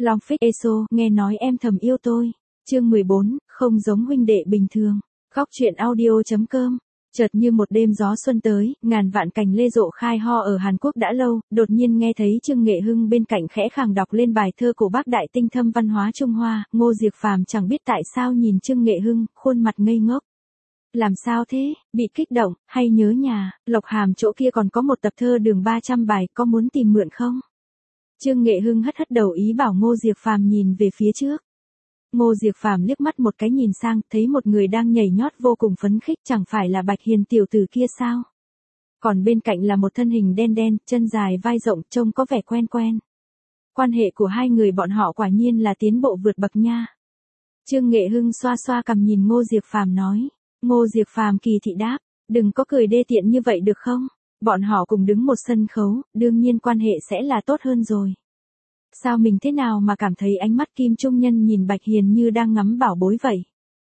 Long Phích Eso, nghe nói em thầm yêu tôi. Chương 14, không giống huynh đệ bình thường. Góc truyện audio.com. Chợt như một đêm gió xuân tới, ngàn vạn cành lê rộ khai ho ở Hàn Quốc đã lâu, đột nhiên nghe thấy Trương Nghệ Hưng bên cạnh khẽ khàng đọc lên bài thơ của bác đại tinh thâm văn hóa Trung Hoa. Ngô Diệc Phàm chẳng biết tại sao nhìn Trương Nghệ Hưng, khuôn mặt ngây ngốc. Làm sao thế, bị kích động, hay nhớ nhà, Lộc Hàm chỗ kia còn có một tập thơ đường 300 bài, có muốn tìm mượn không? Trương Nghệ Hưng hất đầu ý bảo Ngô Diệc Phàm nhìn về phía trước. Ngô Diệc Phàm liếc mắt một cái nhìn sang, thấy một người đang nhảy nhót vô cùng phấn khích, chẳng phải là Bạch Hiền tiểu tử kia sao? Còn bên cạnh là một thân hình đen đen, chân dài vai rộng, trông có vẻ quen quen. Quan hệ của hai người bọn họ quả nhiên là tiến bộ vượt bậc nha. Trương Nghệ Hưng xoa xoa cằm nhìn Ngô Diệc Phàm nói. Ngô Diệc Phàm kỳ thị đáp, đừng có cười đê tiện như vậy được không? Bọn họ cùng đứng một sân khấu, đương nhiên quan hệ sẽ là tốt hơn rồi. Sao mình thế nào mà cảm thấy ánh mắt Kim Trung Nhân nhìn Bạch Hiền như đang ngắm bảo bối vậy?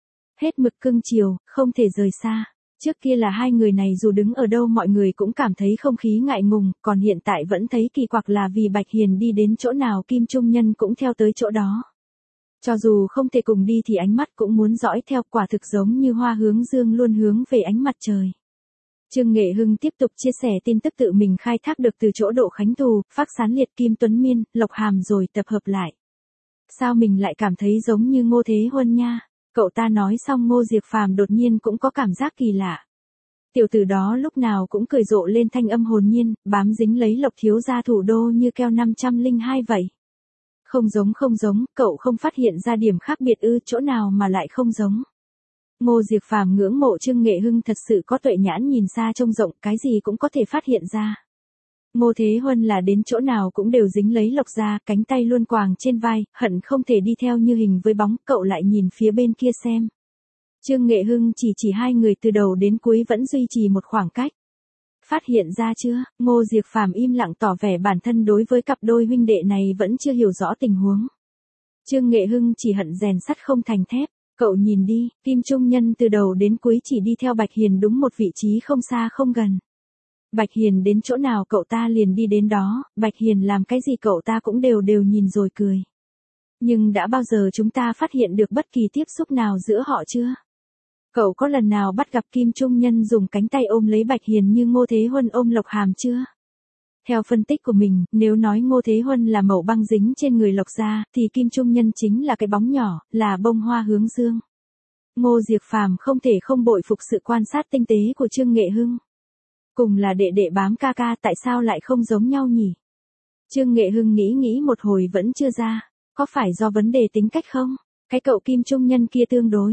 Hết mực cưng chiều, không thể rời xa. Trước kia là hai người này dù đứng ở đâu mọi người cũng cảm thấy không khí ngại ngùng, còn hiện tại vẫn thấy kỳ quặc là vì Bạch Hiền đi đến chỗ nào Kim Trung Nhân cũng theo tới chỗ đó. Cho dù không thể cùng đi thì ánh mắt cũng muốn dõi theo, quả thực giống như hoa hướng dương luôn hướng về ánh mặt trời. Trương Nghệ Hưng tiếp tục chia sẻ tin tức tự mình khai thác được từ chỗ Độ Khánh Thù, Phác Sán Liệt, Kim Tuấn Miên, Lộc Hàm rồi tập hợp lại. Sao mình lại cảm thấy giống như Ngô Thế Huân nha? Cậu ta nói xong Ngô Diệc Phàm đột nhiên cũng có cảm giác kỳ lạ. Tiểu tử đó lúc nào cũng cười rộ lên thanh âm hồn nhiên, bám dính lấy Lộc thiếu gia thủ đô như keo 502 vậy. Không giống, cậu không phát hiện ra điểm khác biệt ư, chỗ nào mà lại không giống. Ngô Diệc Phàm ngưỡng mộ Trương Nghệ Hưng thật sự có tuệ nhãn nhìn xa trông rộng, cái gì cũng có thể phát hiện ra. Ngô Thế Huân là đến chỗ nào cũng đều dính lấy Lộc ra, cánh tay luôn quàng trên vai, hận không thể đi theo như hình với bóng, cậu lại nhìn phía bên kia xem. Trương Nghệ Hưng chỉ hai người từ đầu đến cuối vẫn duy trì một khoảng cách. Phát hiện ra chưa? Ngô Diệc Phàm im lặng tỏ vẻ bản thân đối với cặp đôi huynh đệ này vẫn chưa hiểu rõ tình huống. Trương Nghệ Hưng chỉ hận rèn sắt không thành thép. Cậu nhìn đi, Kim Trung Nhân từ đầu đến cuối chỉ đi theo Bạch Hiền đúng một vị trí không xa không gần. Bạch Hiền đến chỗ nào cậu ta liền đi đến đó, Bạch Hiền làm cái gì cậu ta cũng đều nhìn rồi cười. Nhưng đã bao giờ chúng ta phát hiện được bất kỳ tiếp xúc nào giữa họ chưa? Cậu có lần nào bắt gặp Kim Trung Nhân dùng cánh tay ôm lấy Bạch Hiền như Ngô Thế Huân ôm Lộc Hàm chưa? Theo phân tích của mình, nếu nói Ngô Thế Huân là mẩu băng dính trên người Lộc gia, thì Kim Trung Nhân chính là cái bóng nhỏ, là bông hoa hướng dương. Ngô Diệc Phàm không thể không bội phục sự quan sát tinh tế của Trương Nghệ Hưng. Cùng là đệ đệ bám ca ca, tại sao lại không giống nhau nhỉ? Trương Nghệ Hưng nghĩ một hồi vẫn chưa ra, có phải do vấn đề tính cách không? Cái cậu Kim Trung Nhân kia tương đối.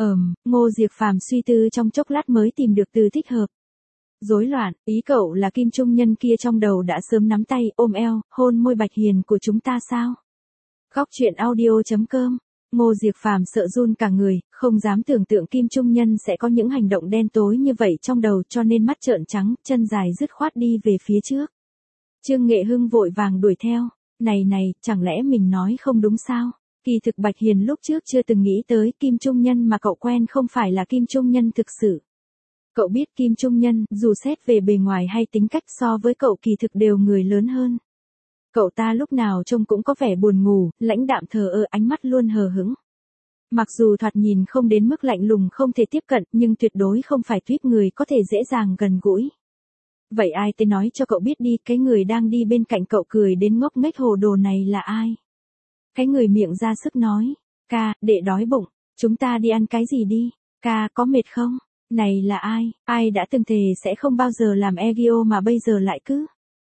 Ngô Diệc Phàm suy tư trong chốc lát mới tìm được từ thích hợp. Rối loạn, ý cậu là Kim Trung Nhân kia trong đầu đã sớm nắm tay, ôm eo, hôn môi Bạch Hiền của chúng ta sao? Góc truyện audio.com. Ngô Diệc Phàm sợ run cả người, không dám tưởng tượng Kim Trung Nhân sẽ có những hành động đen tối như vậy trong đầu, cho nên mắt trợn trắng, chân dài dứt khoát đi về phía trước. Trương Nghệ Hưng vội vàng đuổi theo. Này, chẳng lẽ mình nói không đúng sao? Kỳ thực Bạch Hiền lúc trước chưa từng nghĩ tới Kim Trung Nhân mà cậu quen không phải là Kim Trung Nhân thực sự. Cậu biết Kim Trung Nhân, dù xét về bề ngoài hay tính cách so với cậu kỳ thực đều người lớn hơn. Cậu ta lúc nào trông cũng có vẻ buồn ngủ, lãnh đạm thờ ơ, ánh mắt luôn hờ hững. Mặc dù thoạt nhìn không đến mức lạnh lùng không thể tiếp cận, nhưng tuyệt đối không phải tuýp người có thể dễ dàng gần gũi. Vậy ai tới nói cho cậu biết đi, cái người đang đi bên cạnh cậu cười đến ngốc nghếch hồ đồ này là ai? Cái người miệng ra sức nói, ca, đệ đói bụng, chúng ta đi ăn cái gì đi, ca có mệt không? Này là ai đã từng thề sẽ không bao giờ làm Egio mà bây giờ lại cứ.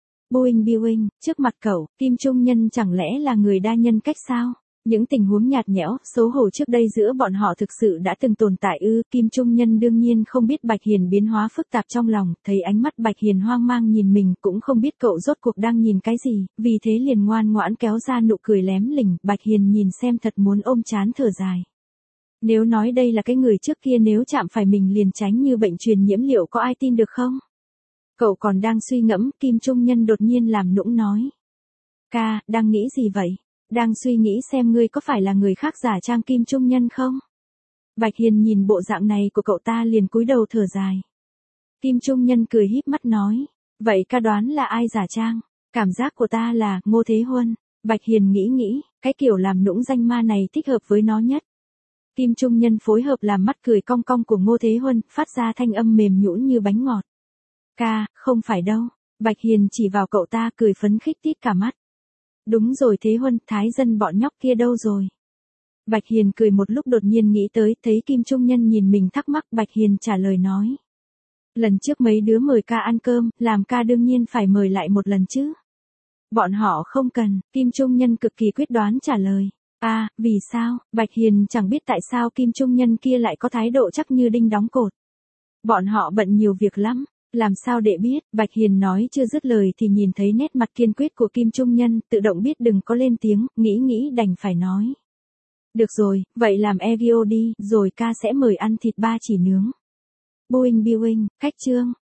Buing, trước mặt cậu, Kim Trung Nhân chẳng lẽ là người đa nhân cách sao? Những tình huống nhạt nhẽo, xấu hổ trước đây giữa bọn họ thực sự đã từng tồn tại ư? Kim Trung Nhân đương nhiên không biết Bạch Hiền biến hóa phức tạp trong lòng, thấy ánh mắt Bạch Hiền hoang mang nhìn mình cũng không biết cậu rốt cuộc đang nhìn cái gì, vì thế liền ngoan ngoãn kéo ra nụ cười lém lỉnh. Bạch Hiền nhìn xem thật muốn ôm trán thở dài. Nếu nói đây là cái người trước kia nếu chạm phải mình liền tránh như bệnh truyền nhiễm liệu có ai tin được không? Cậu còn đang suy ngẫm, Kim Trung Nhân đột nhiên làm nũng nói. Ca, đang nghĩ gì vậy? Đang suy nghĩ xem ngươi có phải là người khác giả trang Kim Trung Nhân không? Bạch Hiền nhìn bộ dạng này của cậu ta liền cúi đầu thở dài. Kim Trung Nhân cười híp mắt nói. Vậy ca đoán là ai giả trang? Cảm giác của ta là Ngô Thế Huân. Bạch Hiền nghĩ, Cái kiểu làm nũng danh ma này thích hợp với nó nhất. Kim Trung Nhân phối hợp làm mắt cười cong cong của Ngô Thế Huân, phát ra thanh âm mềm nhũn như bánh ngọt. Ca, không phải đâu. Bạch Hiền chỉ vào cậu ta cười phấn khích tít cả mắt. Đúng rồi Thế Huân, thái dân bọn nhóc kia đâu rồi? Bạch Hiền cười một lúc đột nhiên nghĩ tới, thấy Kim Trung Nhân nhìn mình thắc mắc, Bạch Hiền trả lời nói. Lần trước mấy đứa mời ca ăn cơm, làm ca đương nhiên phải mời lại một lần chứ. Bọn họ không cần, Kim Trung Nhân cực kỳ quyết đoán trả lời. À, vì sao? Bạch Hiền chẳng biết tại sao Kim Trung Nhân kia lại có thái độ chắc như đinh đóng cột. Bọn họ bận nhiều việc lắm. Làm sao để biết? Bạch Hiền nói chưa dứt lời thì nhìn thấy nét mặt kiên quyết của Kim Trung Nhân, tự động biết đừng có lên tiếng, nghĩ đành phải nói. Được rồi, vậy làm Egyo đi, rồi ca sẽ mời ăn thịt ba chỉ nướng. Boeing Biwing, khách trương.